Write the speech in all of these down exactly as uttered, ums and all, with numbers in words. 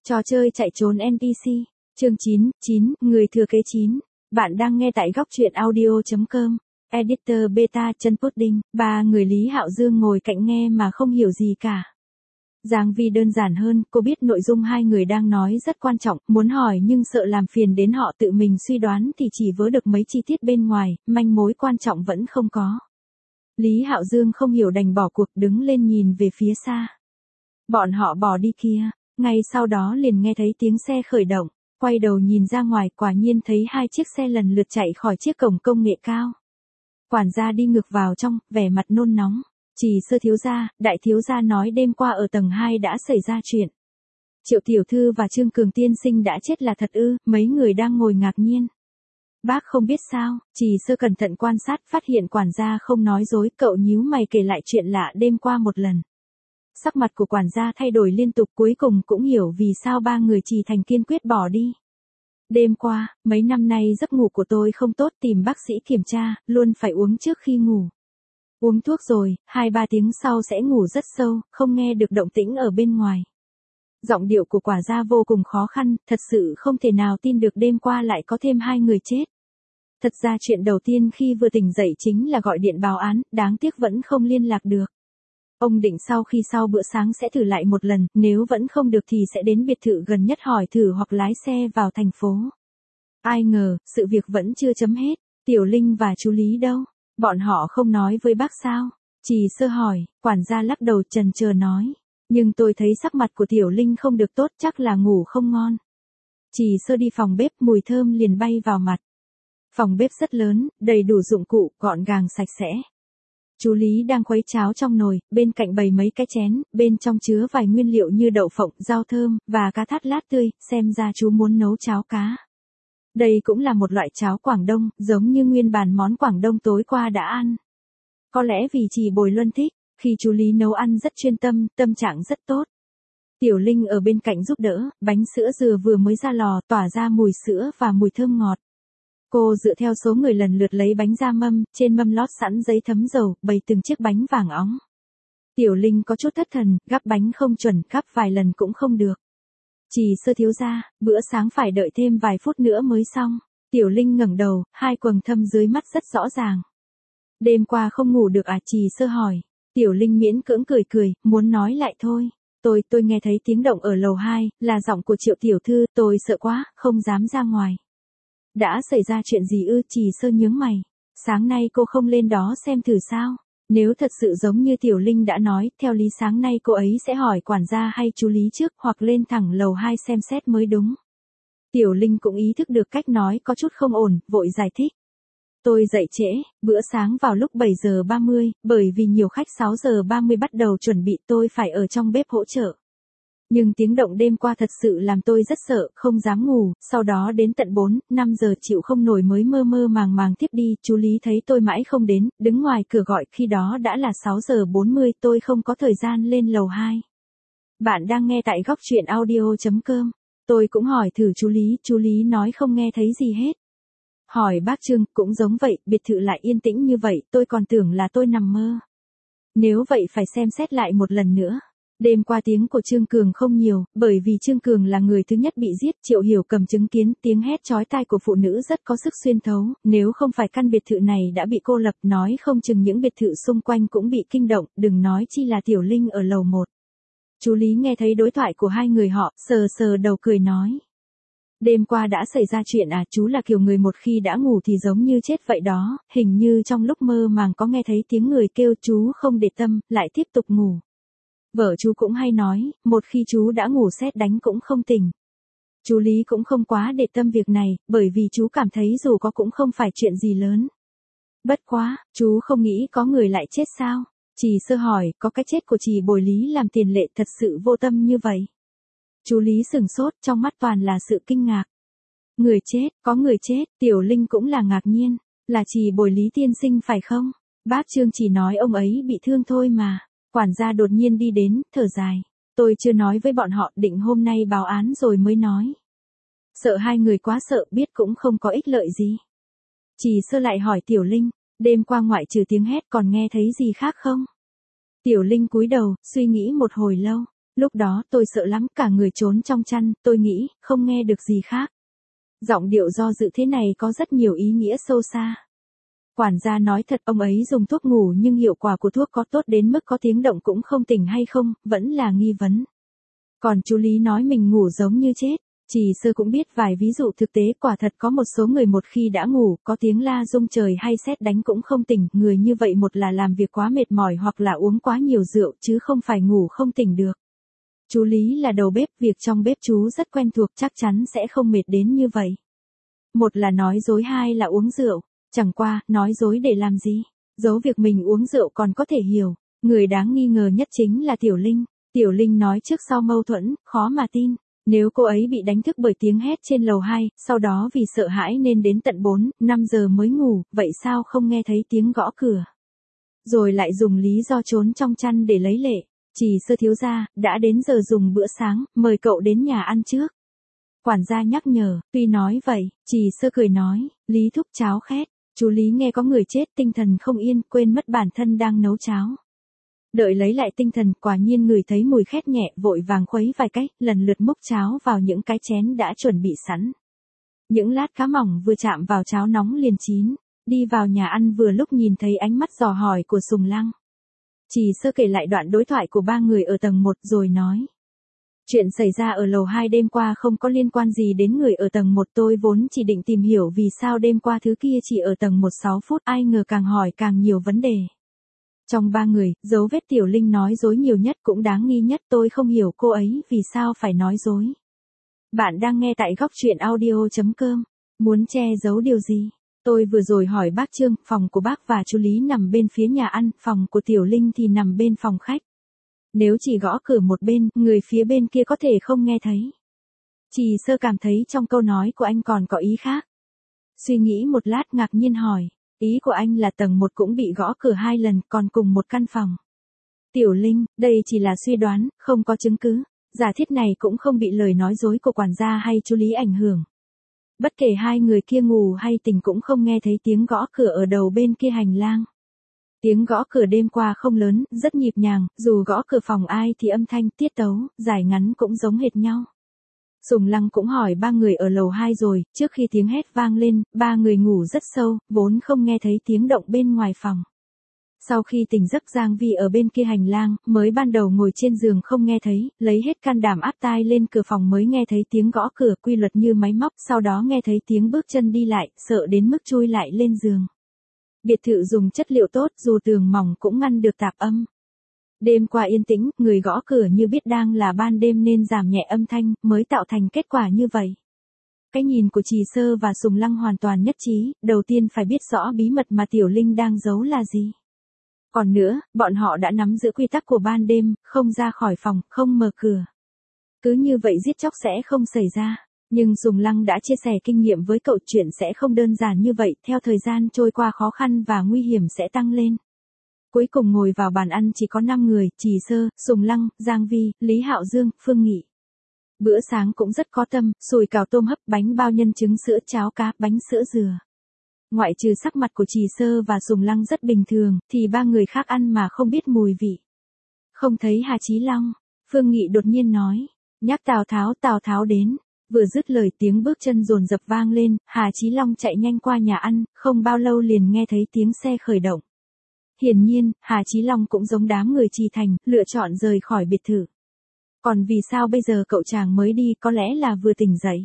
Trò chơi chạy trốn en pê xê. Chương chín, chín, người thừa kế chín. Bạn đang nghe tại góc truyện audio chấm com. Editor Beta chân pudding. Ba người Lý Hạo Dương ngồi cạnh nghe mà không hiểu gì cả. Giang Vi đơn giản hơn, cô biết nội dung hai người đang nói rất quan trọng, muốn hỏi nhưng sợ làm phiền đến họ tự mình suy đoán thì chỉ vớ được mấy chi tiết bên ngoài, manh mối quan trọng vẫn không có. Lý Hạo Dương không hiểu đành bỏ cuộc, đứng lên nhìn về phía xa. Bọn họ bỏ đi kia, ngay sau đó liền nghe thấy tiếng xe khởi động, quay đầu nhìn ra ngoài quả nhiên thấy hai chiếc xe lần lượt chạy khỏi chiếc cổng công nghệ cao. Quản gia đi ngược vào trong, vẻ mặt nôn nóng. Chỉ Sơ thiếu gia, đại thiếu gia nói đêm qua ở tầng hai đã xảy ra chuyện. Triệu tiểu thư và Trương Cường tiên sinh đã chết là thật ư? Mấy người đang ngồi ngạc nhiên. Bác không biết sao? Chỉ Sơ cẩn thận quan sát phát hiện quản gia không nói dối, cậu nhíu mày kể lại chuyện lạ đêm qua một lần. Sắc mặt của quản gia thay đổi liên tục, cuối cùng cũng hiểu vì sao ba người Trì Thành kiên quyết bỏ đi. Đêm qua, mấy năm nay giấc ngủ của tôi không tốt, tìm bác sĩ kiểm tra, luôn phải uống trước khi ngủ. Uống thuốc rồi, hai ba tiếng sau sẽ ngủ rất sâu, không nghe được động tĩnh ở bên ngoài. Giọng điệu của quản gia vô cùng khó khăn, thật sự không thể nào tin được đêm qua lại có thêm hai người chết. Thật ra chuyện đầu tiên khi vừa tỉnh dậy chính là gọi điện báo án, đáng tiếc vẫn không liên lạc được. Ông định sau khi sau bữa sáng sẽ thử lại một lần, nếu vẫn không được thì sẽ đến biệt thự gần nhất hỏi thử hoặc lái xe vào thành phố. Ai ngờ, sự việc vẫn chưa chấm hết. Tiểu Linh và chú Lý đâu? Bọn họ không nói với bác sao? Trì Sơ hỏi, quản gia lắc đầu chần chờ nói. Nhưng tôi thấy sắc mặt của Tiểu Linh không được tốt, chắc là ngủ không ngon. Trì Sơ đi phòng bếp, mùi thơm liền bay vào mặt. Phòng bếp rất lớn, đầy đủ dụng cụ, gọn gàng sạch sẽ. Chú Lý đang khuấy cháo trong nồi, bên cạnh bày mấy cái chén, bên trong chứa vài nguyên liệu như đậu phộng, rau thơm, và cá thát lát tươi, xem ra chú muốn nấu cháo cá. Đây cũng là một loại cháo Quảng Đông, giống như nguyên bản món Quảng Đông tối qua đã ăn. Có lẽ vì Trì Bồi Luân thích, khi chú Lý nấu ăn rất chuyên tâm, tâm trạng rất tốt. Tiểu Linh ở bên cạnh giúp đỡ, bánh sữa dừa vừa mới ra lò, tỏa ra mùi sữa và mùi thơm ngọt. Cô dựa theo số người lần lượt lấy bánh ra mâm, trên mâm lót sẵn giấy thấm dầu, bày từng chiếc bánh vàng óng. Tiểu Linh có chút thất thần, gắp bánh không chuẩn, gắp vài lần cũng không được. Trì Sơ thiếu gia, bữa sáng phải đợi thêm vài phút nữa mới xong. Tiểu Linh ngẩng đầu, hai quầng thâm dưới mắt rất rõ ràng. Đêm qua không ngủ được à? Trì Sơ hỏi. Tiểu Linh miễn cưỡng cười cười, muốn nói lại thôi. Tôi, tôi nghe thấy tiếng động ở lầu hai, là giọng của Triệu tiểu thư, tôi sợ quá, không dám ra ngoài. Đã xảy ra chuyện gì ư? Trì Sơ nhướng mày. Sáng nay cô không lên đó xem thử sao? Nếu thật sự giống như Tiểu Linh đã nói, theo lý sáng nay cô ấy sẽ hỏi quản gia hay chú Lý trước, hoặc lên thẳng lầu hai xem xét mới đúng. Tiểu Linh cũng ý thức được cách nói có chút không ổn, vội giải thích. Tôi dậy trễ, bữa sáng vào lúc bảy giờ ba mươi, bởi vì nhiều khách sáu giờ ba mươi bắt đầu chuẩn bị, tôi phải ở trong bếp hỗ trợ. Nhưng tiếng động đêm qua thật sự làm tôi rất sợ, không dám ngủ, sau đó đến tận bốn, năm giờ chịu không nổi mới mơ mơ màng màng tiếp đi, chú Lý thấy tôi mãi không đến, đứng ngoài cửa gọi, khi đó đã là sáu giờ bốn mươi, tôi không có thời gian lên lầu hai. Bạn đang nghe tại góc truyện audio chấm com. Tôi cũng hỏi thử chú Lý, chú Lý nói không nghe thấy gì hết. Hỏi bác Trương, cũng giống vậy, biệt thự lại yên tĩnh như vậy, tôi còn tưởng là tôi nằm mơ. Nếu vậy phải xem xét lại một lần nữa. Đêm qua tiếng của Trương Cường không nhiều, bởi vì Trương Cường là người thứ nhất bị giết, Triệu Hiểu Cầm chứng kiến tiếng hét chói tai của phụ nữ rất có sức xuyên thấu, nếu không phải căn biệt thự này đã bị cô lập, nói không chừng những biệt thự xung quanh cũng bị kinh động, đừng nói chi là Tiểu Linh ở lầu một. Chú Lý nghe thấy đối thoại của hai người họ, sờ sờ đầu cười nói. Đêm qua đã xảy ra chuyện à? Chú là kiểu người một khi đã ngủ thì giống như chết vậy đó, hình như trong lúc mơ màng có nghe thấy tiếng người kêu, chú không để tâm, lại tiếp tục ngủ. Vợ chú cũng hay nói, một khi chú đã ngủ sét đánh cũng không tỉnh. Chú Lý cũng không quá để tâm việc này, bởi vì chú cảm thấy dù có cũng không phải chuyện gì lớn. Bất quá, chú không nghĩ có người lại chết sao? Trì Sơ hỏi, có cái chết của Trì Bồi Lý làm tiền lệ thật sự vô tâm như vậy. Chú Lý sửng sốt, trong mắt toàn là sự kinh ngạc. Người chết, có người chết, Tiểu Linh cũng là ngạc nhiên, là Trì Bồi Lý tiên sinh phải không? Bác Trương chỉ nói ông ấy bị thương thôi mà. Quản gia đột nhiên đi đến, thở dài. Tôi chưa nói với bọn họ, định hôm nay báo án rồi mới nói. Sợ hai người quá sợ, biết cũng không có ích lợi gì. Trì Sơ lại hỏi Tiểu Linh, đêm qua ngoại trừ tiếng hét còn nghe thấy gì khác không? Tiểu Linh cúi đầu, suy nghĩ một hồi lâu. Lúc đó tôi sợ lắm, cả người trốn trong chăn, tôi nghĩ, không nghe được gì khác. Giọng điệu do dự thế này có rất nhiều ý nghĩa sâu xa. Quản gia nói thật, ông ấy dùng thuốc ngủ nhưng hiệu quả của thuốc có tốt đến mức có tiếng động cũng không tỉnh hay không, vẫn là nghi vấn. Còn chú Lý nói mình ngủ giống như chết. Trì Sơ cũng biết vài ví dụ thực tế, quả thật có một số người một khi đã ngủ, có tiếng la rung trời hay sét đánh cũng không tỉnh, người như vậy một là làm việc quá mệt mỏi hoặc là uống quá nhiều rượu chứ không phải ngủ không tỉnh được. Chú Lý là đầu bếp, việc trong bếp chú rất quen thuộc, chắc chắn sẽ không mệt đến như vậy. Một là nói dối, hai là uống rượu, chẳng qua, nói dối để làm gì? Giấu việc mình uống rượu còn có thể hiểu, người đáng nghi ngờ nhất chính là Tiểu Linh. Tiểu Linh nói trước sau mâu thuẫn, khó mà tin. Nếu cô ấy bị đánh thức bởi tiếng hét trên lầu hai, sau đó vì sợ hãi nên đến tận bốn, năm giờ mới ngủ, vậy sao không nghe thấy tiếng gõ cửa? Rồi lại dùng lý do trốn trong chăn để lấy lệ. Trì Sơ thiếu gia, đã đến giờ dùng bữa sáng, mời cậu đến nhà ăn trước. Quản gia nhắc nhở, tuy nói vậy, Trì Sơ cười nói, Lý thúc cháo khét. Chú Lý nghe có người chết, tinh thần không yên, quên mất bản thân đang nấu cháo. Đợi lấy lại tinh thần, quả nhiên ngửi thấy mùi khét nhẹ, vội vàng khuấy vài cách, lần lượt múc cháo vào những cái chén đã chuẩn bị sẵn. Những lát cá mỏng vừa chạm vào cháo nóng liền chín. Đi vào nhà ăn vừa lúc nhìn thấy ánh mắt dò hỏi của Sùng Lăng. Trì Sơ kể lại đoạn đối thoại của ba người ở tầng một rồi nói. Chuyện xảy ra ở lầu hai đêm qua không có liên quan gì đến người ở tầng một, tôi vốn chỉ định tìm hiểu vì sao đêm qua thứ kia chỉ ở tầng một sáu phút, ai ngờ càng hỏi càng nhiều vấn đề. Trong ba người, dấu vết Tiểu Linh nói dối nhiều nhất cũng đáng nghi nhất, tôi không hiểu cô ấy vì sao phải nói dối. Bạn đang nghe tại góc truyện audio chấm com. Muốn che giấu điều gì? Tôi vừa rồi hỏi bác Trương, phòng của bác và chú Lý nằm bên phía nhà ăn, phòng của Tiểu Linh thì nằm bên phòng khách. Nếu chỉ gõ cửa một bên, người phía bên kia có thể không nghe thấy. Trì Sơ cảm thấy trong câu nói của anh còn có ý khác. Suy nghĩ một lát ngạc nhiên hỏi, ý của anh là tầng một cũng bị gõ cửa hai lần, còn cùng một căn phòng. Tiểu Linh, đây chỉ là suy đoán, không có chứng cứ. Giả thiết này cũng không bị lời nói dối của quản gia hay chú Lý ảnh hưởng. Bất kể hai người kia ngủ hay tỉnh cũng không nghe thấy tiếng gõ cửa ở đầu bên kia hành lang. Tiếng gõ cửa đêm qua không lớn, rất nhịp nhàng, dù gõ cửa phòng ai thì âm thanh, tiết tấu, dài ngắn cũng giống hệt nhau. Sùng Lăng cũng hỏi ba người ở lầu hai rồi, trước khi tiếng hét vang lên, ba người ngủ rất sâu, vốn không nghe thấy tiếng động bên ngoài phòng. Sau khi tỉnh giấc Giang Vi ở bên kia hành lang, mới ban đầu ngồi trên giường không nghe thấy, lấy hết can đảm áp tai lên cửa phòng mới nghe thấy tiếng gõ cửa quy luật như máy móc, sau đó nghe thấy tiếng bước chân đi lại, sợ đến mức chui lại lên giường. Biệt thự dùng chất liệu tốt, dù tường mỏng cũng ngăn được tạp âm. Đêm qua yên tĩnh, người gõ cửa như biết đang là ban đêm nên giảm nhẹ âm thanh, mới tạo thành kết quả như vậy. Cái nhìn của Trì Sơ và Sùng Lăng hoàn toàn nhất trí, đầu tiên phải biết rõ bí mật mà Tiểu Linh đang giấu là gì. Còn nữa, bọn họ đã nắm giữ quy tắc của ban đêm, không ra khỏi phòng, không mở cửa. Cứ như vậy giết chóc sẽ không xảy ra. Nhưng Sùng Lăng đã chia sẻ kinh nghiệm với cậu, chuyện sẽ không đơn giản như vậy, theo thời gian trôi qua khó khăn và nguy hiểm sẽ tăng lên. Cuối cùng ngồi vào bàn ăn chỉ có năm người, Trì Sơ, Sùng Lăng, Giang Vi, Lý Hạo Dương, Phương Nghị. Bữa sáng cũng rất có tâm, sùi cào tôm hấp, bánh bao nhân trứng sữa, cháo cá, bánh sữa dừa. Ngoại trừ sắc mặt của Trì Sơ và Sùng Lăng rất bình thường, thì ba người khác ăn mà không biết mùi vị. Không thấy Hà Chí Long, Phương Nghị đột nhiên nói, nhắc Tào Tháo, Tào Tháo đến. Vừa dứt lời tiếng bước chân dồn dập vang lên, Hà Chí Long chạy nhanh qua nhà ăn, không bao lâu liền nghe thấy tiếng xe khởi động. Hiển nhiên, Hà Chí Long cũng giống đám người Trì Thành, lựa chọn rời khỏi biệt thự. Còn vì sao bây giờ cậu chàng mới đi, có lẽ là vừa tỉnh dậy.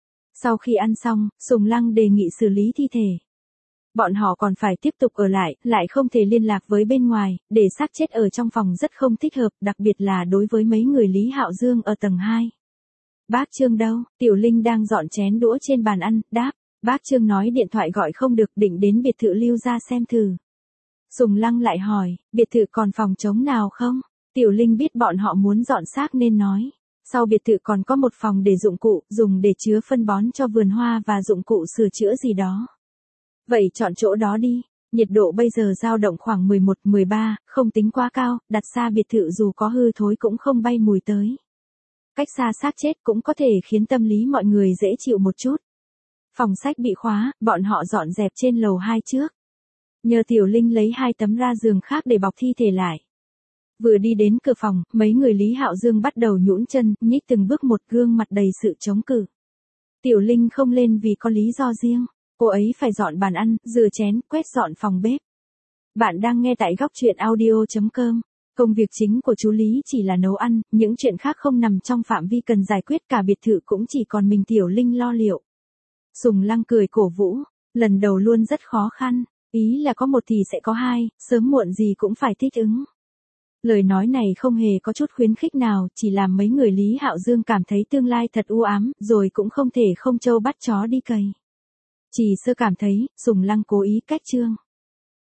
Sau khi ăn xong, Sùng Lăng đề nghị xử lý thi thể. Bọn họ còn phải tiếp tục ở lại, lại không thể liên lạc với bên ngoài, để xác chết ở trong phòng rất không thích hợp, đặc biệt là đối với mấy người Lý Hạo Dương ở tầng hai. Bác Trương đâu? Tiểu Linh đang dọn chén đũa trên bàn ăn, đáp. Bác Trương nói điện thoại gọi không được, định đến biệt thự Lưu ra xem thử. Sùng Lăng lại hỏi, biệt thự còn phòng trống nào không? Tiểu Linh biết bọn họ muốn dọn xác nên nói. Sau biệt thự còn có một phòng để dụng cụ, dùng để chứa phân bón cho vườn hoa và dụng cụ sửa chữa gì đó. Vậy chọn chỗ đó đi. Nhiệt độ bây giờ dao động khoảng mười một mười ba, không tính quá cao, đặt xa biệt thự dù có hư thối cũng không bay mùi tới. Cách xa xác chết cũng có thể khiến tâm lý mọi người dễ chịu một chút. Phòng sách bị khóa, bọn họ dọn dẹp trên lầu hai trước. Nhờ Tiểu Linh lấy hai tấm ra giường khác để bọc thi thể lại. Vừa đi đến cửa phòng, mấy người Lý Hạo Dương bắt đầu nhũn chân, nhích từng bước một, gương mặt đầy sự chống cự. Tiểu Linh không lên vì có lý do riêng. Cô ấy phải dọn bàn ăn, rửa chén, quét dọn phòng bếp. Bạn đang nghe tại góc truyện audio chấm com. Công việc chính của chú Lý chỉ là nấu ăn, những chuyện khác không nằm trong phạm vi cần giải quyết, cả biệt thự cũng chỉ còn mình Tiểu Linh lo liệu. Sùng Lăng cười cổ vũ, lần đầu luôn rất khó khăn, ý là có một thì sẽ có hai, sớm muộn gì cũng phải thích ứng. Lời nói này không hề có chút khuyến khích nào, chỉ làm mấy người Lý Hạo Dương cảm thấy tương lai thật u ám, rồi cũng không thể không trâu bắt chó đi cày. Chỉ Sơ cảm thấy, Sùng Lăng cố ý cách chương.